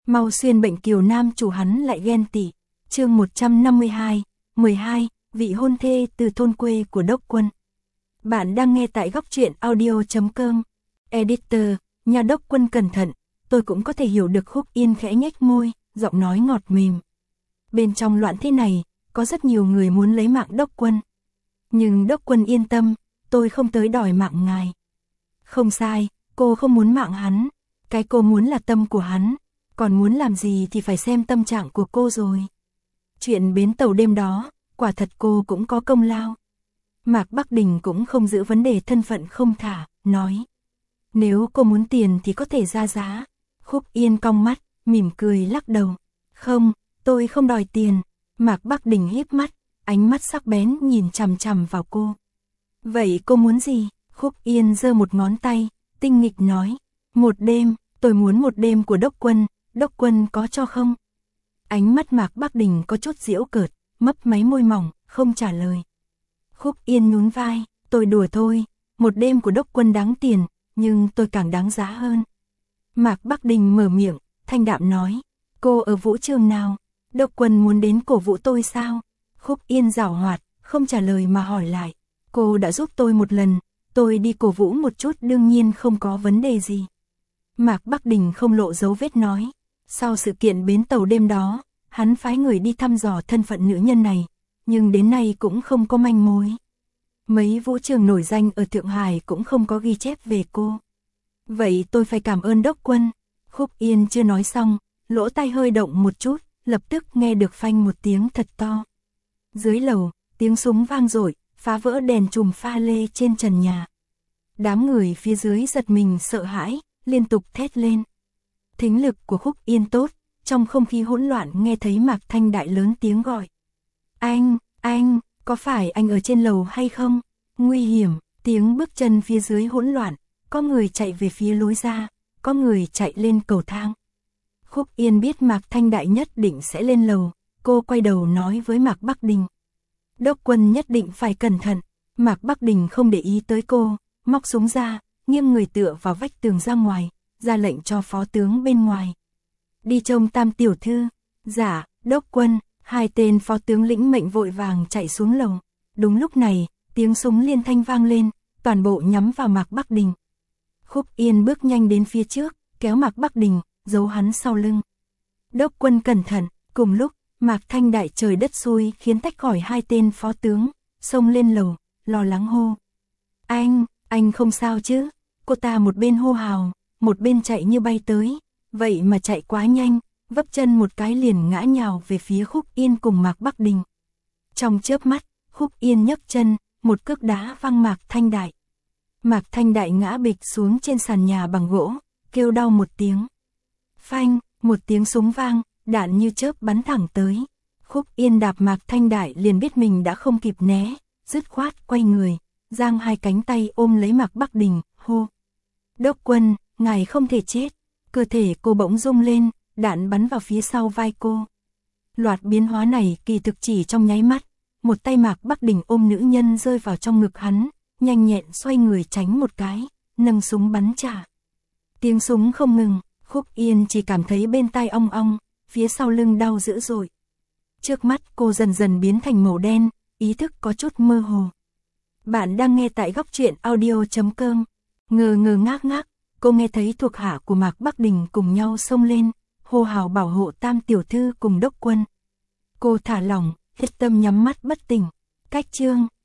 Mau xuyên bệnh kiều nam chủ hắn lại ghen tị. Chương 152, 12, vị hôn thê từ thôn quê của Đốc Quân. Bạn đang nghe tại góc truyện audio.com. Editor, nhà Đốc Quân cẩn thận, tôi cũng có thể hiểu được. Khúc Yên khẽ nhếch môi, giọng nói ngọt mềm. Bên trong loạn thế này, có rất nhiều người muốn lấy mạng Đốc Quân. Nhưng Đốc Quân yên tâm, tôi không tới đòi mạng ngài. Không sai, cô không muốn mạng hắn. Cái cô muốn là tâm của hắn. Còn muốn làm gì thì phải xem tâm trạng của cô rồi. Chuyện bến tàu đêm đó, quả thật cô cũng có công lao. Mạc Bắc Đình cũng không giữ vấn đề thân phận không thả, nói. Nếu cô muốn tiền thì có thể ra giá. Khúc Yên cong mắt, mỉm cười lắc đầu. Không, tôi không đòi tiền. Mạc Bắc Đình híp mắt, ánh mắt sắc bén nhìn chằm chằm vào cô. Vậy cô muốn gì? Khúc Yên giơ một ngón tay, tinh nghịch nói. Một đêm, tôi muốn một đêm của Đốc Quân. Đốc Quân có cho không? Ánh mắt Mạc Bắc Đình có chút giễu cợt, mấp máy môi mỏng, không trả lời. Khúc Yên nhún vai, tôi đùa thôi, một đêm của Đốc Quân đáng tiền, nhưng tôi càng đáng giá hơn. Mạc Bắc Đình mở miệng, thanh đạm nói, cô ở vũ trường nào? Đốc Quân muốn đến cổ vũ tôi sao? Khúc Yên giảo hoạt, không trả lời mà hỏi lại. Cô đã giúp tôi một lần, tôi đi cổ vũ một chút đương nhiên không có vấn đề gì. Mạc Bắc Đình không lộ dấu vết nói. Sau sự kiện bến tàu đêm đó, hắn phái người đi thăm dò thân phận nữ nhân này, nhưng đến nay cũng không có manh mối. Mấy vũ trường nổi danh ở Thượng Hải cũng không có ghi chép về cô. Vậy tôi phải cảm ơn Đốc Quân. Khúc Yên chưa nói xong, lỗ tai hơi động một chút, lập tức nghe được phanh một tiếng thật to. Dưới lầu, tiếng súng vang dội, phá vỡ đèn chùm pha lê trên trần nhà. Đám người phía dưới giật mình sợ hãi, liên tục thét lên. Thính lực của Khúc Yên tốt, trong không khí hỗn loạn nghe thấy Mạc Thanh Đại lớn tiếng gọi. Anh, có phải anh ở trên lầu hay không? Nguy hiểm, tiếng bước chân phía dưới hỗn loạn, có người chạy về phía lối ra, có người chạy lên cầu thang. Khúc Yên biết Mạc Thanh Đại nhất định sẽ lên lầu, cô quay đầu nói với Mạc Bắc Đình. Đốc Quân nhất định phải cẩn thận. Mạc Bắc Đình không để ý tới cô, móc súng ra, nghiêng người tựa vào vách tường ra ngoài, ra lệnh cho phó tướng bên ngoài. Đi trông Tam tiểu thư. Dạ, Đốc Quân. Hai tên phó tướng lĩnh mệnh vội vàng chạy xuống lầu. Đúng lúc này, tiếng súng liên thanh vang lên, toàn bộ nhắm vào Mạc Bắc Đình. Khúc Yên bước nhanh đến phía trước, kéo Mạc Bắc Đình, giấu hắn sau lưng. Đốc Quân cẩn thận. Cùng lúc, Mạc Thanh Đại trời đất xui khiến tách khỏi hai tên phó tướng, xông lên lầu, lo lắng hô. Anh không sao chứ? Cô ta một bên hô hào, một bên chạy như bay tới, vậy mà chạy quá nhanh, vấp chân một cái liền ngã nhào về phía Khúc Yên cùng Mạc Bắc Đình. Trong chớp mắt, Khúc Yên nhấc chân, một cước đá văng Mạc Thanh Đại. Mạc Thanh Đại ngã bịch xuống trên sàn nhà bằng gỗ, kêu đau một tiếng. Phanh, một tiếng súng vang, đạn như chớp bắn thẳng tới. Khúc Yên đạp Mạc Thanh Đại liền biết mình đã không kịp né, dứt khoát quay người, giang hai cánh tay ôm lấy Mạc Bắc Đình, hô. Đốc Quân, ngài không thể chết. Cơ thể cô bỗng rung lên, đạn bắn vào phía sau vai cô. Loạt biến hóa này kỳ thực chỉ trong nháy mắt, một tay Mạc Bắc Đình ôm nữ nhân rơi vào trong ngực hắn, nhanh nhẹn xoay người tránh một cái, nâng súng bắn trả. Tiếng súng không ngừng, Khúc Yên chỉ cảm thấy bên tai ong ong, phía sau lưng đau dữ dội. Trước mắt cô dần dần biến thành màu đen, ý thức có chút mơ hồ. Bạn đang nghe tại góc truyện audio.com. Ngờ ngác, cô nghe thấy thuộc hạ của Mạc Bắc Đình cùng nhau xông lên, hô hào bảo hộ Tam tiểu thư cùng Đốc Quân. Cô thả lỏng, hết tâm nhắm mắt bất tỉnh. Cách chương